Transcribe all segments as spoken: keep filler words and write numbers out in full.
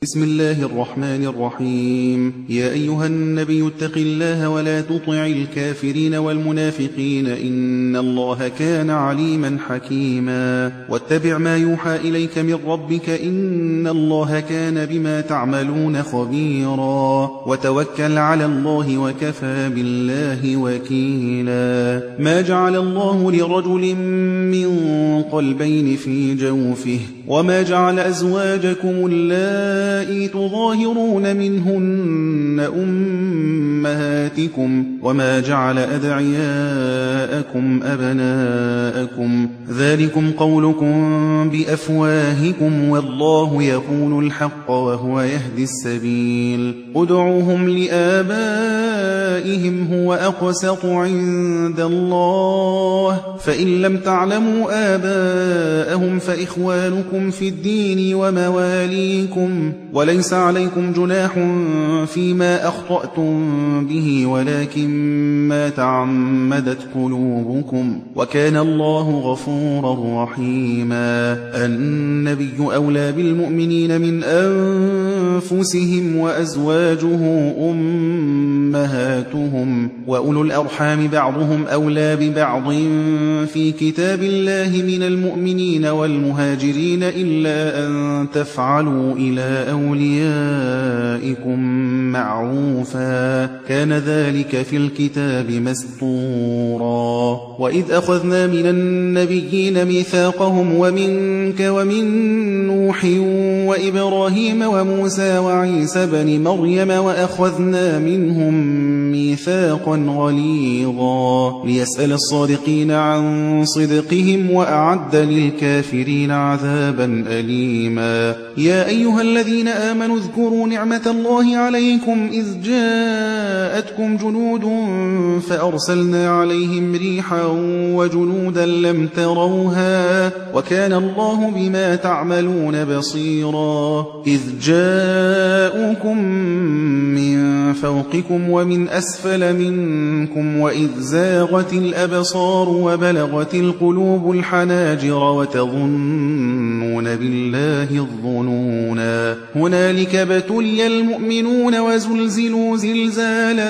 بسم الله الرحمن الرحيم. يا أيها النبي اتق الله ولا تطع الكافرين والمنافقين إن الله كان عليما حكيما. واتبع ما يوحى إليك من ربك إن الله كان بما تعملون خبيرا. وتوكل على الله وكفى بالله وكيلا. ما جعل الله لرجل من قلبين في جوفه وما جعل أزواجكم اللائي تظاهرون منهن أمهاتكم وما جعل أدعياءكم أبناءكم ذلكم قولكم بأفواهكم والله يقول الحق وهو يهدي السبيل. ادعوهم لآبائهم هو أقسط عند الله فإن لم تعلموا آباءهم فإخوانكم في الدين ومواليكم وليس عليكم جناح فيما أخطأتم به ولكن ما تعمدت قلوبكم وكان الله غفورا رحيما. النبي أولى بالمؤمنين من أنفسهم وأزواجه أمهاتهم وأولو الأرحام بعضهم أولى ببعض في كتاب الله من المؤمنين والمهاجرين إلا أن تفعلوا إلى أوليائكم معروفا كان ذلك في الكتاب مسطورا. وإذ أخذنا من النبيين ميثاقهم ومنك ومن نوح وإبراهيم وموسى وعيسى بن مريم وأخذنا منهم ميثاقا غليظا ليسأل الصادقين عن صدقهم وأعد للكافرين عذابا أليما. يا أيها الذين آمنوا اذكروا نعمة الله عليكم إذ جاءتكم جنود فأرسلنا عليهم ريحا وجنودا لم تروها وكان الله بما تعملون بصيرا. إذ جاءوكم من فوقكم ومن أسفل منكم وإذ زاغت الأبصار وبلغت القلوب الحناجر وتظنون بالله الظنونا هنالك ابتلي المؤمنون وزلزلوا زلزالا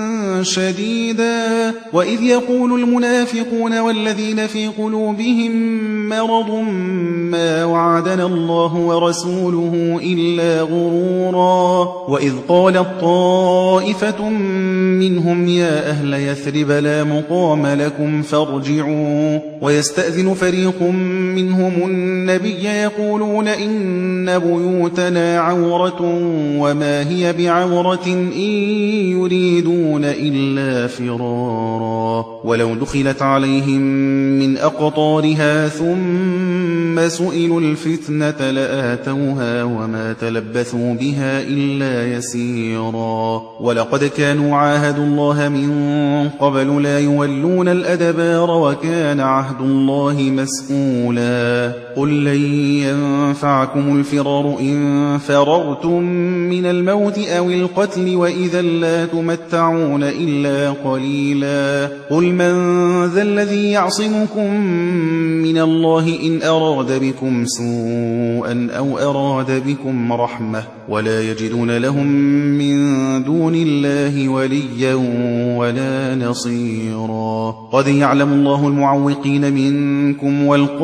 شديدا. وإذ يقول المنافقون والذين في قلوبهم مرض ما وعدنا الله ورسوله إلا غرورا. وإذ قالت طائفة منهم يا أهل يثرب لا مقام لكم فارجعوا ويستأذن فريق منهم النبي يقولون إن بيوتنا عورة وما هي بعورة إن يريدون إلا فرارا. ولو دخلت عليهم من أقطارها ثم سئلوا الفتنة لآتوها وما تلبثوا بها إلا يسيرا. ولقد كانوا عاهدوا الله من قبل لا يولون الأدبار وكان عهد الله مسؤولا. قل لن ينفعكم الفرار إن فررتم من الموت أو القتل وإذا لا تمتعون إلا قليلا. قل من ذا الذي يعصمكم من الله إن أراد بكم سوءا أو أراد بكم رحمة ولا يجدون لهم من دون الله وليا ولا نصيرا. قد يعلم الله المعوقين منكم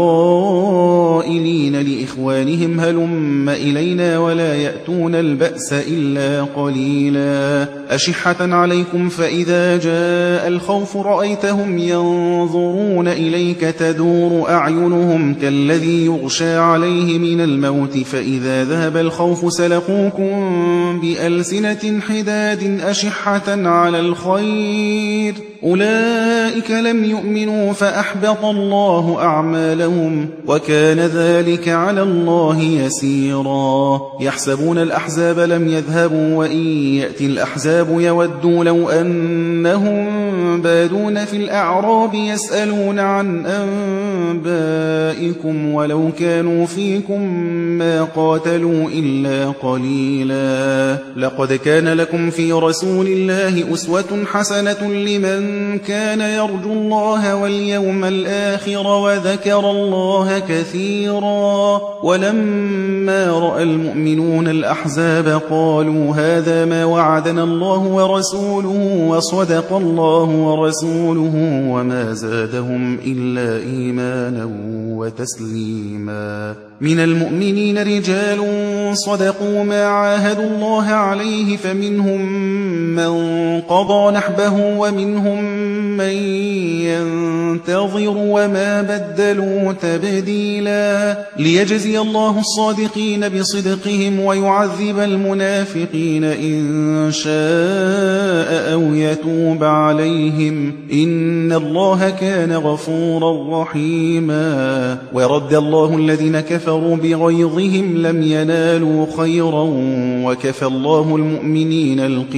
والقائلين لإخوانهم هلم إلينا ولا يأتون البأس إلا قليلا. أشحة عليكم فإذا جاء الخوف رأيتهم ينظرون إليك تدور أعينهم كالذي يغشى عليه من الموت فإذا ذهب الخوف سلقوكم بألسنة حداد أشحة على الخير أولئك لم يؤمنوا فأحبط الله أعمالهم وكان ذلك على الله يسيرا. يحسبون الأحزاب لم يذهبوا وإن يأتي الأحزاب يودوا لو أنهم بادون في الأعراب يسألون عن أنبائكم ولو كانوا فيكم ما قاتلوا إلا قليلا. لقد كان لكم في رسول الله أسوة حسنة لمن كان يرجو الله واليوم الآخر وذكر الله كثيرا. ولما رأى المؤمنون الأحزاب قالوا هذا ما وعدنا الله ورسوله وصدق الله ورسوله وما زادهم إلا إيمانا وتسليما. من المؤمنين رجال صدقوا ما عاهدوا الله عليه فمنهم من قضى نحبه ومنهم من ينتظر وما بدلوا تبديلا. ليجزي الله الصادقين بصدقهم ويعذب المنافقين إن شاء أو يتوب عليهم إن الله كان غفورا رحيما. ورد الله الذين كفروا بغيظهم لم ينالوا خيرا وكفى الله المؤمنين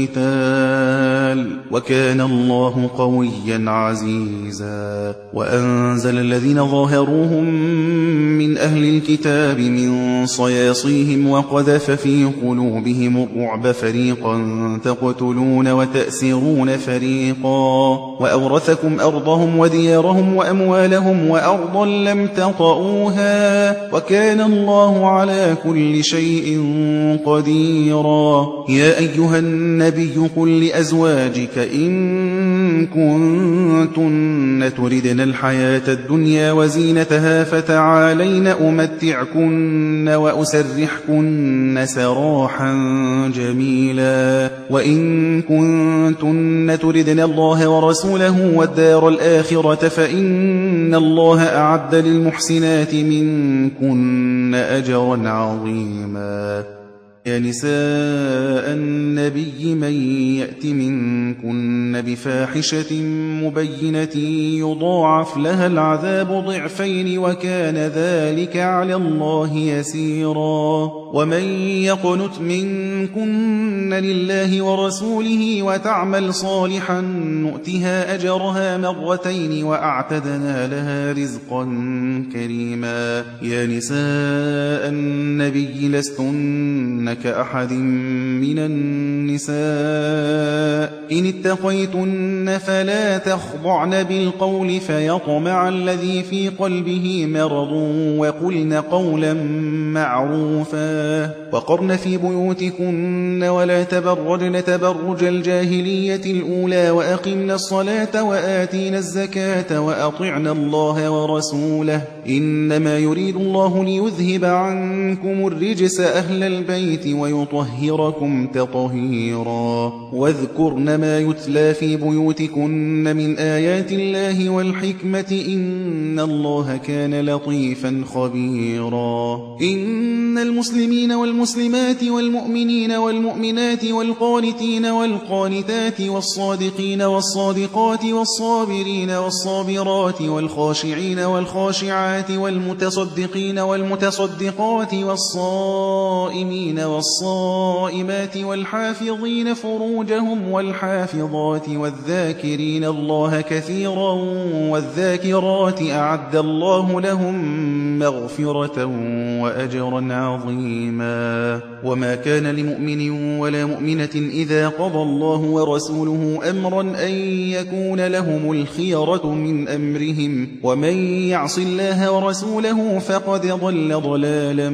القتال وكان الله قويا عزيزا. وأنزل الذين ظاهروهم من أهل الكتاب من صياصيهم وقذف في قلوبهم الرعب فريقا تقتلون وتأسرون فريقا وأورثكم أرضهم وديارهم وأموالهم وأرضا لم تطئوها وكان الله على كل شيء قديرا. يا أيها النبي قل لأزواجك إن كنتن تردن الحياة الدنيا وزينتها فتعالين أمتعكن وأسرحكن سراحا جميلا. وإن كنتن تردن الله ورسوله والدار الآخرة فإن الله أعد للمحسنات منكن أجرا عظيما. يا نساء النبي من يأت منكن بفاحشة مبينة يضاعف لها العذاب ضعفين وكان ذلك على الله يسيرا. ومن يقنت منكن لله ورسوله وتعمل صالحا نؤتها أجرها مرتين وأعتدنا لها رزقا كريما. يا نساء النبي لستن كأحد من النساء إن اتقيتن فلا تخضعن بالقول فيطمع الذي في قلبه مرض وقلن قولا معروفا. وقرن في بيوتكن ولا تبرجن تبرج الجاهلية الأولى وأقمن الصلاة وآتين الزكاة وأطعن الله ورسوله إنما يريد الله ليذهب عنكم الرجس أهل البيت ويطهركم تطهيرا. واذكرن ما يتلى في بيوتكن من آيات الله والحكمة إن الله كان لطيفا خبيرا. إن المسلمين والمسلمات والمؤمنين والمؤمنات والقانتين والقانتات والصادقين والصادقات والصابرين والصابرات والخاشعين والخاشعات والمتصدقين والمتصدقات والصائمين والصائمات والحافظين فروجهم والحافظات والذاكرين الله كثيرا والذاكرات أعد الله لهم مغفرة وأجرا عظيما. وما كان لمؤمن ولا مؤمنة إذا قضى الله ورسوله أمرا أن يكون لهم الخيرة من أمرهم ومن يعص الله ورسوله فقد ضل ضلالا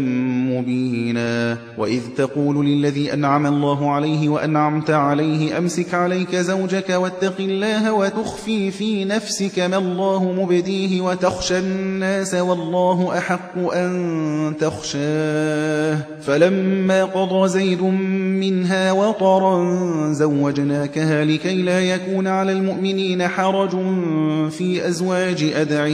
مبينا. وإذ تقول للذي أنعم الله عليه وأنعمت عليه أمسك عليك زوجك واتق الله وتخفي في نفسك ما الله مبديه وتخشى الناس والله أحق أن تخشاه فلما قضى زيد منها وطرا زوجناكها لكي لا يكون على المؤمنين حرج في أزواج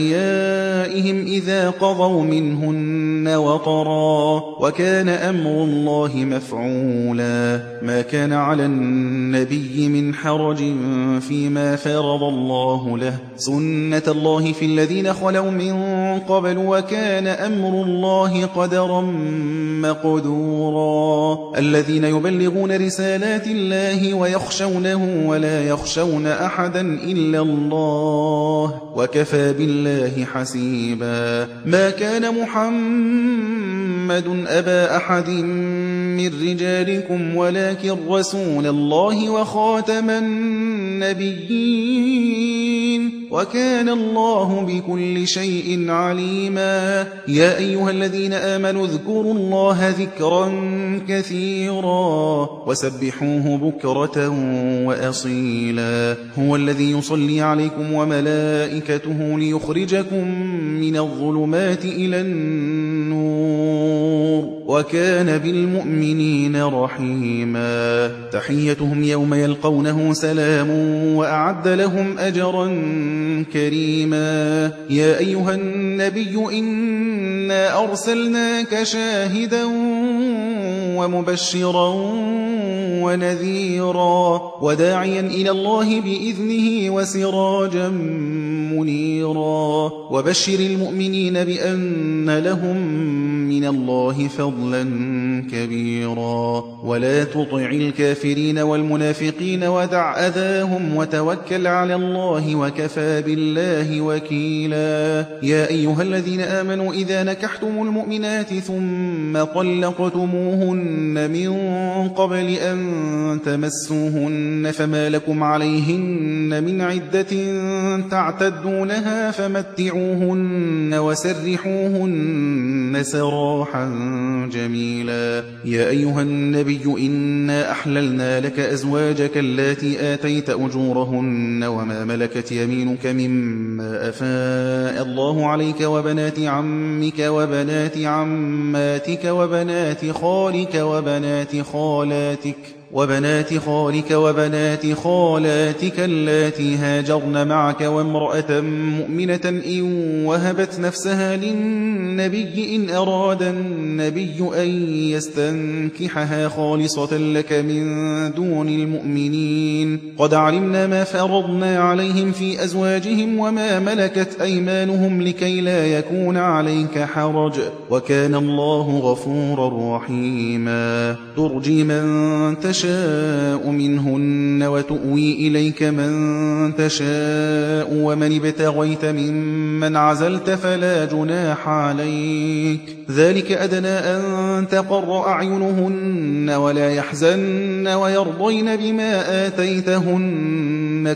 أدعيائهم إذا قضوا منهن وطرا وكان أمر الله مفعولا. ما كان على النبي من حرج فيما فرض الله له سنة الله في الذين خلوا من قبل وكان أمر الله قدرا مقدورا. الذين يبلغون رسالات الله ويخشونه ولا يخشون أحدا إلا الله وكفى بالله حسيبا. ما كان محمد أبا أحد من رجالكم ولكن رسول الله وخاتم النبيين النبيين وكان الله بكل شيء عليما يا أيها الذين آمنوا اذكروا الله ذكرا كثيرا وسبحوه بكرة وأصيلا هو الذي يصلي عليكم وملائكته ليخرجكم من الظلمات إلى النور وكان بالمؤمنين رحيما تحيتهم يوم يلقونه سلام وأعد لهم أجرا كريما يا أيها النبي إنا أرسلناك شاهدا ومبشرا ونذيرا وداعيا إلى الله بإذنه وسراجا منيرا وبشر المؤمنين بأن لهم من الله فضلا كبيرا ولا تطع الكافرين والمنافقين ودع أذاهم وتوكل على الله وكفى بالله وكيلا يا أيها الذين آمنوا إذا نكحتم المؤمنات ثم طلقتموهن من قبل أن تمسوهن فما لكم عليهن من عدة تعتدونها فمتعوهن وسرحوهن سراحا جميلا يا أيها النبي إنا أحللنا لك أزواجك اللاتي آتيت أجورهن وما ملكت يمينك مما أفاء الله عليك وبنات عمك وبنات عماتك وبنات خالك وبنات خالاتك وبنات خالك وبنات خالاتك اللاتي هاجرن معك وامرأة مؤمنة إن وهبت نفسها للنبي إن أراد النبي أن يستنكحها خالصة لك من دون المؤمنين قد علمنا ما فرضنا عليهم في أزواجهم وما ملكت أيمانهم لكي لا يكون عليك حرج وكان الله غفورا رحيما ترجي من تشاء تشاء منهن وتؤوي إليك من تشاء ومن ابتغيت ممن عزلت فلا جناح عليك ذلك أدنى أن تقر أعينهن ولا يحزن ويرضين بما آتيتهن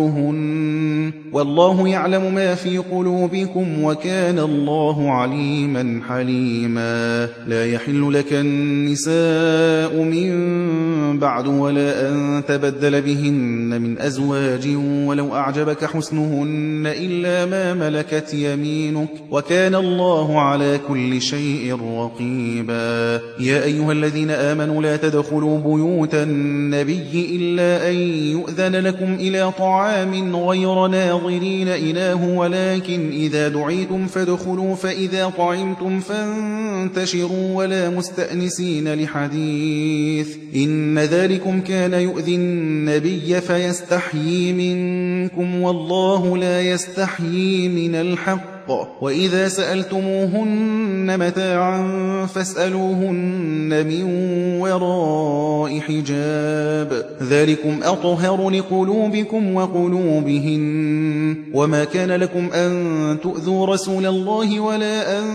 كلهن والله يعلم ما في قلوبكم وكان الله عليما حليما لا يحل لك النساء من بعد ولا أن تبدل بهن من أزواج ولو أعجبك حسنهن إلا ما ملكت يمينك وكان الله على كل شيء رقيبا يا أيها الذين آمنوا لا تدخلوا بيوت النبي إلا أن يؤذن لكم إلى طعام غير ناظرين إله ولكن إذا دعيتم فادخلوا فإذا طعمتم فانتشروا ولا مستأنسين لحديث إن ذلكم كان يؤذي النبي فيستحيي منكم والله لا يستحيي من الحق وإذا سألتموهن متاعا فاسألوهن من وراء حجاب ذلكم أطهر لقلوبكم وقلوبهن وما كان لكم أن تؤذوا رسول الله ولا أن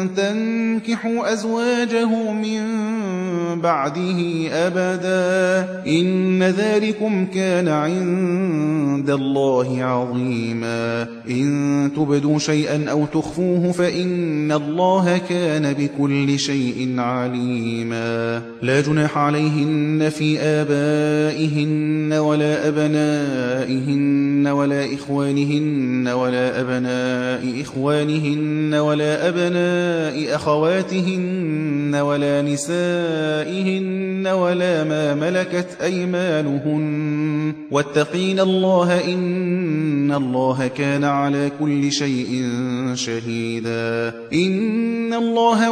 تنكحوا أزواجه من بعده أبدا إن ذلكم كان عند الله عظيما إن تبدوا شيئا أو تخفوه فإن الله كان بكل شيء عليما لا جناح عليهن في آبائهن ولا أبنائهن ولا إخوانهن ولا أبناء إخوانهن ولا أبناء أخواتهن ولا نسائهن ولا ما ملكت أيمانهن واتقين الله إن الله كان على كل شيء شهيدا إن الله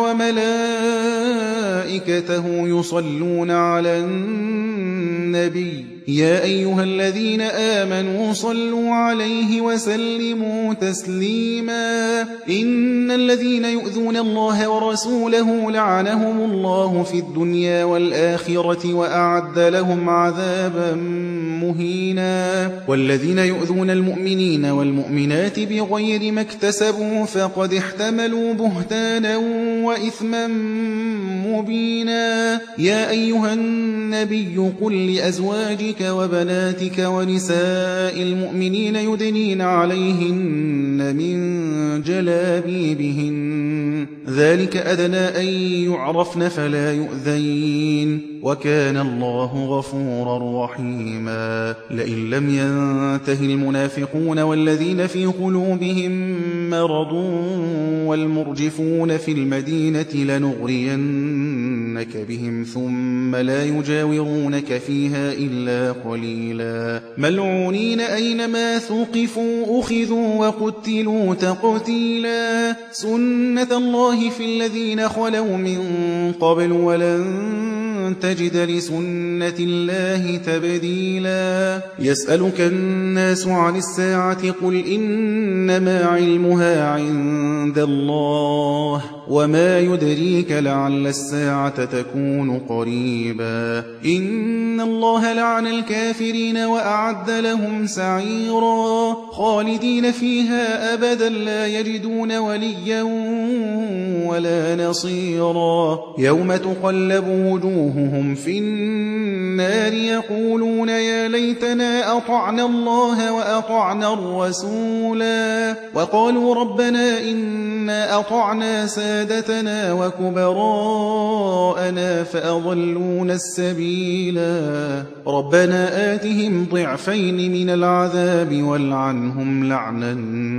وملائكته يصلون على النبي يا أيها الذين آمنوا صلوا عليه وسلموا تسليما إن الذين يؤذون الله ورسوله لعنهم الله في الدنيا والآخرة وأعد لهم عذابا مهينا والذين يؤذون المؤمنين والمؤمنات بغير ما اكتسبوا فقد احتملوا بهتانا وإثما مبينا يا أيها النبي قل لأزواجك وبناتك ونساء المؤمنين يدنين عليهن من جلابيبهن ذلك أدنى أن يعرفن فلا يؤذين وكان الله غفورا رحيما لئن لم ينته المنافقون والذين في قلوبهم مرض والمرجفون في المدينة لنغرينك بهم ثم لا يجاورونك فيها إلا قليلا ملعونين أينما ثقفوا أخذوا وقتلوا تقتيلا سنة الله في الذين خلوا من قبل ولن تجد لسنة الله تبديلا يسألك الناس عن الساعة قل إنما علمها عند الله وما يدريك لعل الساعة تكون قريبا إن الله لعن الكافرين وأعد لهم سعيرا خالدين فيها أبدا لا يجدون وليا ولا نصيرا يوم تقلب وجوههم في النار يقولون يا ليتنا أطعنا الله وأطعنا الرسولا وقالوا ربنا إنا أطعنا سادتنا وكبراءنا فأضلونا السبيلا ربنا آتهم ضعفين من العذاب والعنهم لعنا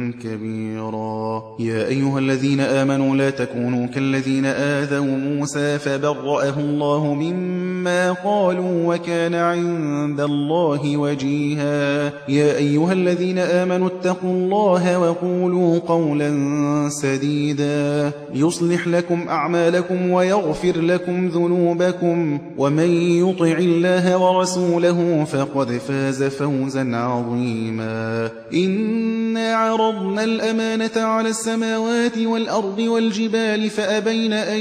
كبيرا يا أيها الذين آمنوا لا تكونوا كالذين آذوا موسى فبرأه الله مما قالوا وكان عند الله وجيها يا أيها الذين آمنوا اتقوا الله وقولوا قولا سديدا يصلح لكم أعمالكم ويغفر لكم ذنوبكم ومن يطع الله ورسوله فقد فاز فوزا عظيما إنا عرضنا الأمانة على السماوات والأرض والجبال فأبين أن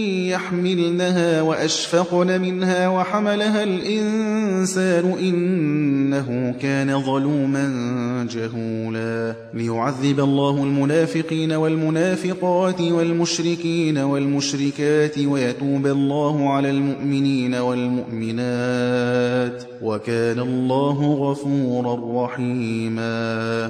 يحملنها وأشفقن منها وحملها الإنسان إنه كان ظلوما جهولا ليعذب الله المنافقين والمنافقات والمشركين والمشركات ويتوب الله على المؤمنين والمؤمنات وكان الله غفورا رحيما